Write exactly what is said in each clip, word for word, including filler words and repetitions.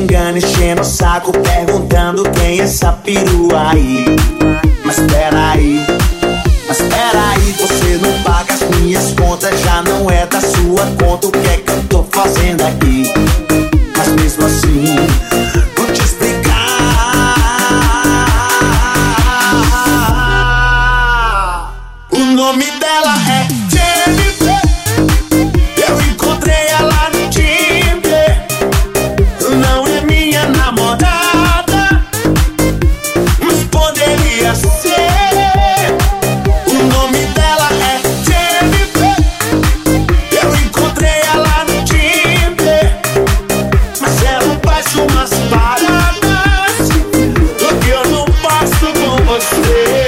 xingando, enchendo o saco, perguntando quem é essa perua aí. Mas peraí, mas peraí, você não paga as minhas contas, já não é da sua conta. O que é que eu tô fazendo aqui? Mas mesmo assim, vou te explicar. O nome dela é Jennifer. Eu encontrei ela no Tinder. Não é minha namorada, mas poderia ser. O nome dela é Jennifer. Eu encontrei ela no Tinder, mas ela faz umas paradas que eu não faço com você.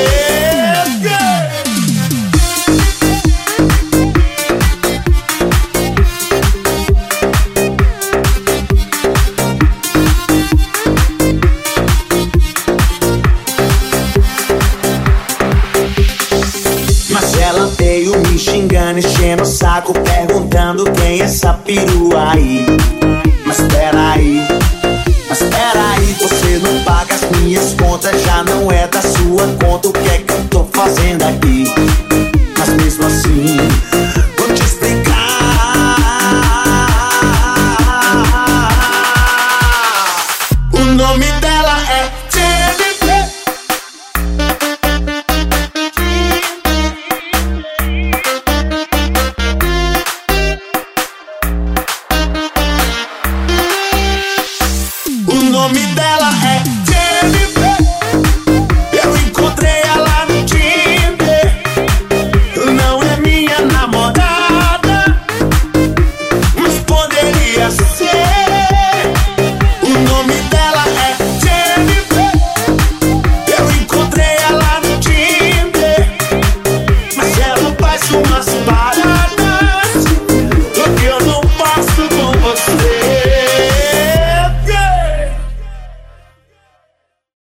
Mas ela veio me xingando, enchendo o saco, perguntando quem é essa perua aí. Mas peraí, mas peraí, você não paga as minhas contas, já não é da sua conta. O que é que eu tô fazendo aqui? Mas mesmo assim, vou te explicar. O nome dela é Jennifer. O nome dela é Jennifer. Eu encontrei ela no Tinder. Não é minha namorada, mas poderia ser. O nome dela é Jennifer. Eu encontrei ela no Tinder, mas ela faz umas